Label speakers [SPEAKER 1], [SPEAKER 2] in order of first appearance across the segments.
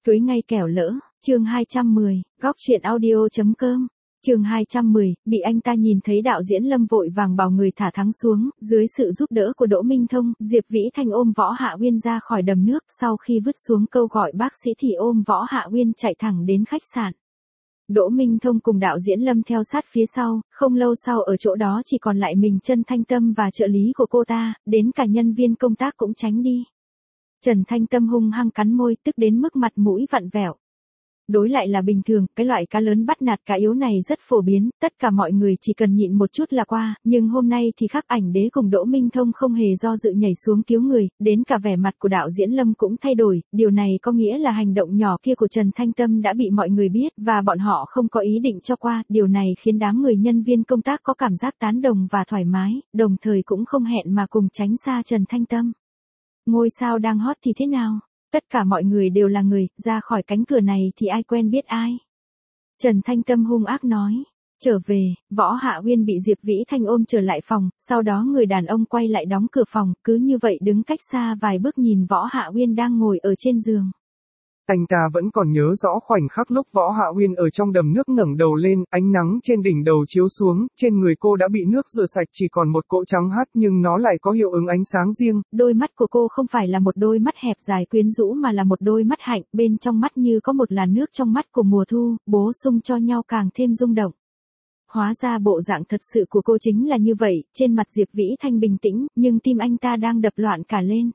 [SPEAKER 1] Cưới ngay kẻo lỡ, chương 210, góc truyện audio.com. Chương 210, bị anh ta nhìn thấy đạo diễn Lâm vội vàng bảo người thả thắng xuống, dưới sự giúp đỡ của Đỗ Minh Thông, Diệp Vĩ Thanh ôm Võ Hạ Uyên ra khỏi đầm nước, sau khi vứt xuống câu gọi bác sĩ thì ôm Võ Hạ Uyên chạy thẳng đến khách sạn. Đỗ Minh Thông cùng đạo diễn Lâm theo sát phía sau, không lâu sau ở chỗ đó chỉ còn lại mình Trần Thanh Tâm và trợ lý của cô ta, đến cả nhân viên công tác cũng tránh đi. Trần Thanh Tâm hung hăng cắn môi, tức đến mức mặt mũi vặn vẹo. Đối lại là bình thường, cái loại cá lớn bắt nạt cá yếu này rất phổ biến, tất cả mọi người chỉ cần nhịn một chút là qua, nhưng hôm nay thì khác, Ảnh Đế cùng Đỗ Minh Thông không hề do dự nhảy xuống cứu người, đến cả vẻ mặt của đạo diễn Lâm cũng thay đổi, điều này có nghĩa là hành động nhỏ kia của Trần Thanh Tâm đã bị mọi người biết, và bọn họ không có ý định cho qua, điều này khiến đám người nhân viên công tác có cảm giác tán đồng và thoải mái, đồng thời cũng không hẹn mà cùng tránh xa Trần Thanh Tâm. Ngôi sao đang hot thì thế nào? Tất cả mọi người đều là người, ra khỏi cánh cửa này thì ai quen biết ai. Trần Thanh Tâm hung ác nói. Trở về, Võ Hạ Uyên bị Diệp Vĩ Thanh ôm trở lại phòng, sau đó người đàn ông quay lại đóng cửa phòng, cứ như vậy đứng cách xa vài bước nhìn Võ Hạ Uyên đang ngồi ở trên giường.
[SPEAKER 2] Anh ta vẫn còn nhớ rõ khoảnh khắc lúc Võ Hạ Uyên ở trong đầm nước ngẩng đầu lên, ánh nắng trên đỉnh đầu chiếu xuống, trên người cô đã bị nước rửa sạch chỉ còn một cỗ trắng hắt nhưng nó lại có hiệu ứng ánh sáng riêng.
[SPEAKER 1] Đôi mắt của cô không phải là một đôi mắt hẹp dài quyến rũ mà là một đôi mắt hạnh, bên trong mắt như có một làn nước trong mắt của mùa thu, bổ sung cho nhau càng thêm rung động. Hóa ra bộ dạng thật sự của cô chính là như vậy, trên mặt Diệp Vĩ Thanh bình tĩnh, nhưng tim anh ta đang đập loạn cả lên.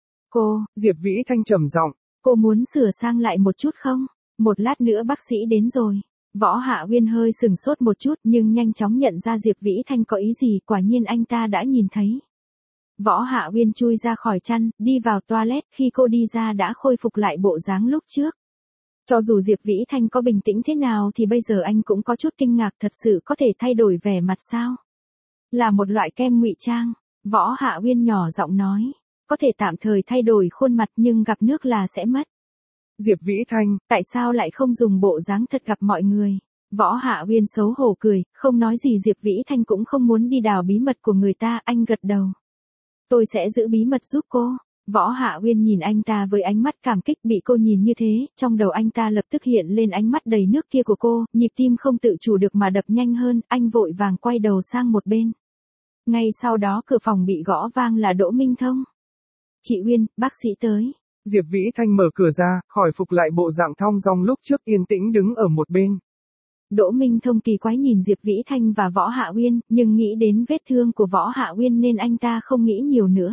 [SPEAKER 2] Diệp Vĩ Thanh trầm giọng.
[SPEAKER 1] Cô muốn sửa sang lại một chút không? Một lát nữa bác sĩ đến rồi. Võ Hạ Uyên hơi sừng sốt một chút nhưng nhanh chóng nhận ra Diệp Vĩ Thanh có ý gì, quả nhiên anh ta đã nhìn thấy. Võ Hạ Uyên chui ra khỏi chăn, đi vào toilet, khi cô đi ra đã khôi phục lại bộ dáng lúc trước. Cho dù Diệp Vĩ Thanh có bình tĩnh thế nào thì bây giờ anh cũng có chút kinh ngạc, thật sự có thể thay đổi vẻ mặt sao? Là một loại kem ngụy trang, Võ Hạ Uyên nhỏ giọng nói. Có thể tạm thời thay đổi khuôn mặt nhưng gặp nước là sẽ mất.
[SPEAKER 2] Diệp Vĩ Thanh,
[SPEAKER 1] tại sao lại không dùng bộ dáng thật gặp mọi người? Võ Hạ Uyên xấu hổ cười, không nói gì. Diệp Vĩ Thanh cũng không muốn đi đào bí mật của người ta, anh gật đầu. Tôi sẽ giữ bí mật giúp cô. Võ Hạ Uyên nhìn anh ta với ánh mắt cảm kích, bị cô nhìn như thế, trong đầu anh ta lập tức hiện lên ánh mắt đầy nước kia của cô, nhịp tim không tự chủ được mà đập nhanh hơn, anh vội vàng quay đầu sang một bên. Ngay sau đó cửa phòng bị gõ vang là Đỗ Minh Thông. Chị Uyên, bác sĩ tới.
[SPEAKER 2] Diệp Vĩ Thanh mở cửa ra, khỏi phục lại bộ dạng thong dong lúc trước yên tĩnh đứng ở một bên.
[SPEAKER 1] Đỗ Minh Thông kỳ quái nhìn Diệp Vĩ Thanh và Võ Hạ Uyên, nhưng nghĩ đến vết thương của Võ Hạ Uyên nên anh ta không nghĩ nhiều nữa.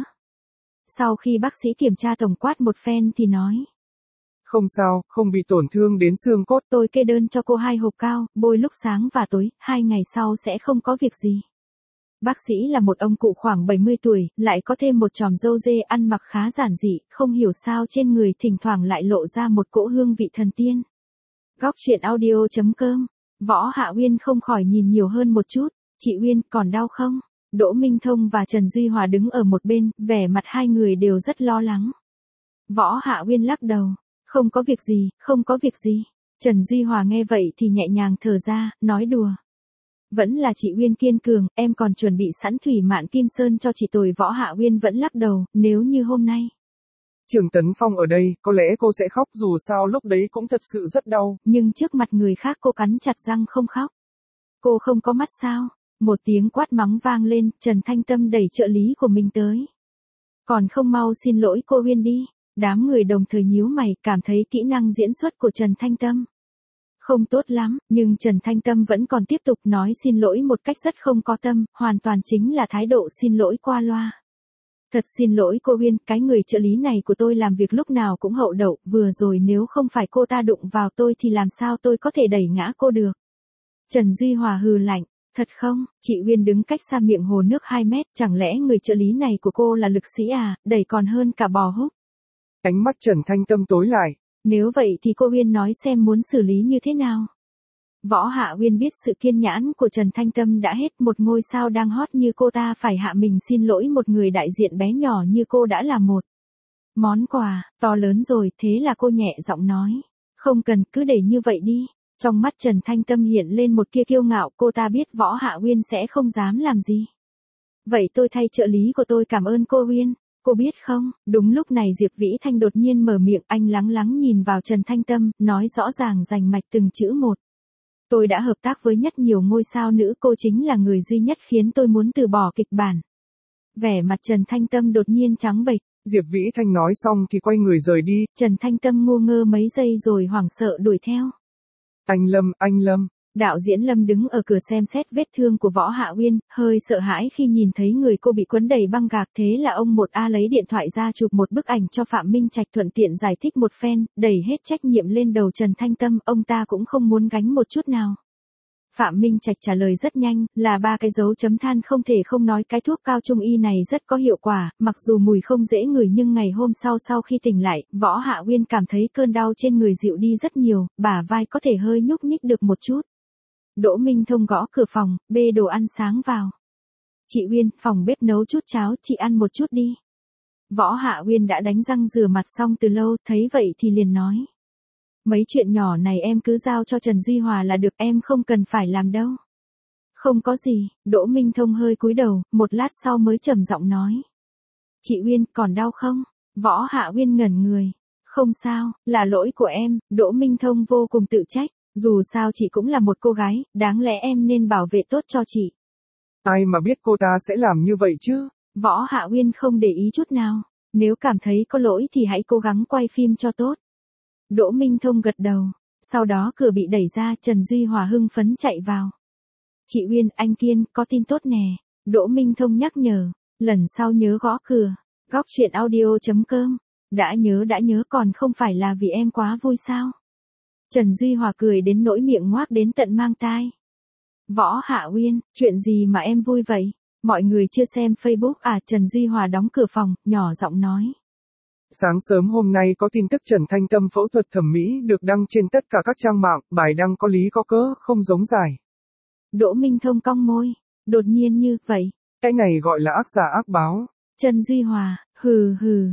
[SPEAKER 1] Sau khi bác sĩ kiểm tra tổng quát một phen thì nói.
[SPEAKER 2] Không sao, không bị tổn thương đến xương cốt.
[SPEAKER 1] Tôi kê đơn cho cô 2 hộp cao, bôi lúc sáng và tối, 2 ngày sau sẽ không có việc gì. Bác sĩ là một ông cụ khoảng 70 tuổi, lại có thêm một chòm râu dê, ăn mặc khá giản dị, không hiểu sao trên người thỉnh thoảng lại lộ ra một cỗ hương vị thần tiên. Góc truyện audio.com. Võ Hạ Uyên không khỏi nhìn nhiều hơn một chút. Chị Uyên, còn đau không? Đỗ Minh Thông và Trần Duy Hòa đứng ở một bên, vẻ mặt hai người đều rất lo lắng. Võ Hạ Uyên lắc đầu. Không có việc gì, không có việc gì. Trần Duy Hòa nghe vậy thì nhẹ nhàng thở ra, nói đùa. Vẫn là chị Uyên kiên cường, em còn chuẩn bị sẵn thủy mạn kim sơn cho chị tôi. Võ Hạ Uyên vẫn lắc đầu, nếu như hôm nay
[SPEAKER 2] Trường Tấn Phong ở đây, có lẽ cô sẽ khóc, dù sao lúc đấy cũng thật sự rất đau.
[SPEAKER 1] Nhưng trước mặt người khác cô cắn chặt răng không khóc. Cô không có mắt sao? Một tiếng quát mắng vang lên, Trần Thanh Tâm đẩy trợ lý của mình tới. Còn không mau xin lỗi cô Uyên đi. Đám người đồng thời nhíu mày, cảm thấy kỹ năng diễn xuất của Trần Thanh Tâm không tốt lắm, nhưng Trần Thanh Tâm vẫn còn tiếp tục nói xin lỗi một cách rất không có tâm, hoàn toàn chính là thái độ xin lỗi qua loa. Thật xin lỗi cô Uyên, cái người trợ lý này của tôi làm việc lúc nào cũng hậu đậu, vừa rồi nếu không phải cô ta đụng vào tôi thì làm sao tôi có thể đẩy ngã cô được. Trần Duy Hòa hừ lạnh, thật không? Chị Uyên đứng cách xa miệng hồ nước 2 mét, chẳng lẽ người trợ lý này của cô là lực sĩ à, đẩy còn hơn cả bò húc.
[SPEAKER 2] Ánh mắt Trần Thanh Tâm tối lại.
[SPEAKER 1] Nếu vậy thì cô Uyên nói xem muốn xử lý như thế nào. Võ Hạ Uyên biết sự kiên nhẫn của Trần Thanh Tâm đã hết, một ngôi sao đang hot như cô ta phải hạ mình xin lỗi một người đại diện bé nhỏ như cô đã là một món quà to lớn rồi, thế là cô nhẹ giọng nói. Không cần, cứ để như vậy đi. Trong mắt Trần Thanh Tâm hiện lên một tia kiêu ngạo, cô ta biết Võ Hạ Uyên sẽ không dám làm gì. Vậy tôi thay trợ lý của tôi cảm ơn cô Uyên. Cô biết không, đúng lúc này Diệp Vĩ Thanh đột nhiên mở miệng, anh lắng lắng nhìn vào Trần Thanh Tâm, nói rõ ràng rành mạch từng chữ một. Tôi đã hợp tác với nhất nhiều ngôi sao nữ, cô chính là người duy nhất khiến tôi muốn từ bỏ kịch bản. Vẻ mặt Trần Thanh Tâm đột nhiên trắng bệch.
[SPEAKER 2] Diệp Vĩ Thanh nói xong thì quay người rời đi.
[SPEAKER 1] Trần Thanh Tâm ngu ngơ mấy giây rồi hoảng sợ đuổi theo.
[SPEAKER 2] Anh Lâm.
[SPEAKER 1] Đạo diễn Lâm đứng ở cửa xem xét vết thương của Võ Hạ Uyên, hơi sợ hãi khi nhìn thấy người cô bị quấn đầy băng gạc, thế là ông 1A lấy điện thoại ra chụp một bức ảnh cho Phạm Minh Trạch, thuận tiện giải thích một phen, đẩy hết trách nhiệm lên đầu Trần Thanh Tâm, ông ta cũng không muốn gánh một chút nào. Phạm Minh Trạch trả lời rất nhanh, là 3 cái dấu chấm than, không thể không nói cái thuốc cao trung y này rất có hiệu quả, mặc dù mùi không dễ ngửi nhưng ngày hôm sau khi tỉnh lại, Võ Hạ Uyên cảm thấy cơn đau trên người dịu đi rất nhiều, bả vai có thể hơi nhúc nhích được một chút. Đỗ Minh Thông gõ cửa phòng, bê đồ ăn sáng vào. Chị Uyên, phòng bếp nấu chút cháo, chị ăn một chút đi. Võ Hạ Uyên đã đánh răng rửa mặt xong từ lâu, thấy vậy thì liền nói. Mấy chuyện nhỏ này em cứ giao cho Trần Duy Hòa là được, em không cần phải làm đâu. Không có gì, Đỗ Minh Thông hơi cúi đầu, một lát sau mới trầm giọng nói. Chị Uyên, còn đau không? Võ Hạ Uyên ngẩn người. Không sao, là lỗi của em, Đỗ Minh Thông vô cùng tự trách. Dù sao chị cũng là một cô gái, đáng lẽ em nên bảo vệ tốt cho chị.
[SPEAKER 2] Ai mà biết cô ta sẽ làm như vậy chứ?
[SPEAKER 1] Võ Hạ Uyên không để ý chút nào. Nếu cảm thấy có lỗi thì hãy cố gắng quay phim cho tốt. Đỗ Minh Thông gật đầu. Sau đó cửa bị đẩy ra, Trần Duy Hòa hưng phấn chạy vào. Chị Uyên, anh Kiên, có tin tốt nè. Đỗ Minh Thông nhắc nhở. Lần sau nhớ gõ cửa. Góc chuyện audio.com. Đã nhớ, còn không phải là vì em quá vui sao? Trần Duy Hòa cười đến nỗi miệng ngoác đến tận mang tai. Võ Hạ Uyên, chuyện gì mà em vui vậy? Mọi người chưa xem Facebook à? Trần Duy Hòa đóng cửa phòng, nhỏ giọng nói.
[SPEAKER 2] Sáng sớm hôm nay có tin tức Trần Thanh Tâm phẫu thuật thẩm mỹ được đăng trên tất cả các trang mạng, bài đăng có lý có cớ, không giống giải.
[SPEAKER 1] Đỗ Minh Thông cong môi, đột nhiên như vậy.
[SPEAKER 2] Cái này gọi là ác giả ác báo.
[SPEAKER 1] Trần Duy Hòa, hừ,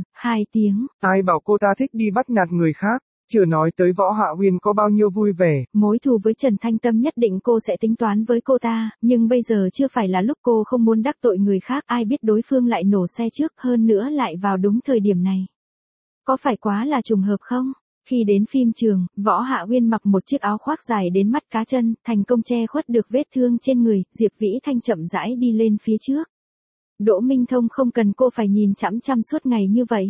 [SPEAKER 1] 2 tiếng.
[SPEAKER 2] Ai bảo cô ta thích đi bắt nạt người khác, chưa nói tới Võ Hạ Uyên có bao nhiêu vui vẻ.
[SPEAKER 1] Mối thù với Trần Thanh Tâm nhất định cô sẽ tính toán với cô ta, nhưng bây giờ chưa phải là lúc, cô không muốn đắc tội người khác, ai biết đối phương lại nổ xe trước, hơn nữa lại vào đúng thời điểm này. Có phải quá là trùng hợp không? Khi đến phim trường, Võ Hạ Uyên mặc một chiếc áo khoác dài đến mắt cá chân, thành công che khuất được vết thương trên người, Diệp Vĩ Thanh chậm rãi đi lên phía trước. Đỗ Minh Thông không cần cô phải nhìn chằm chằm suốt ngày như vậy.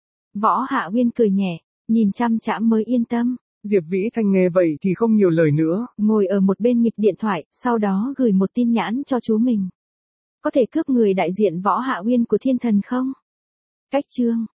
[SPEAKER 1] Võ Hạ Uyên cười nhẹ, nhìn chăm chăm mới yên tâm.
[SPEAKER 2] Diệp Vĩ Thanh nghe vậy thì không nhiều lời nữa.
[SPEAKER 1] Ngồi ở một bên nghịch điện thoại, sau đó gửi một tin nhắn cho chú mình. Có thể cướp người đại diện Võ Hạ Uyên của Thiên Thần không? Cách chương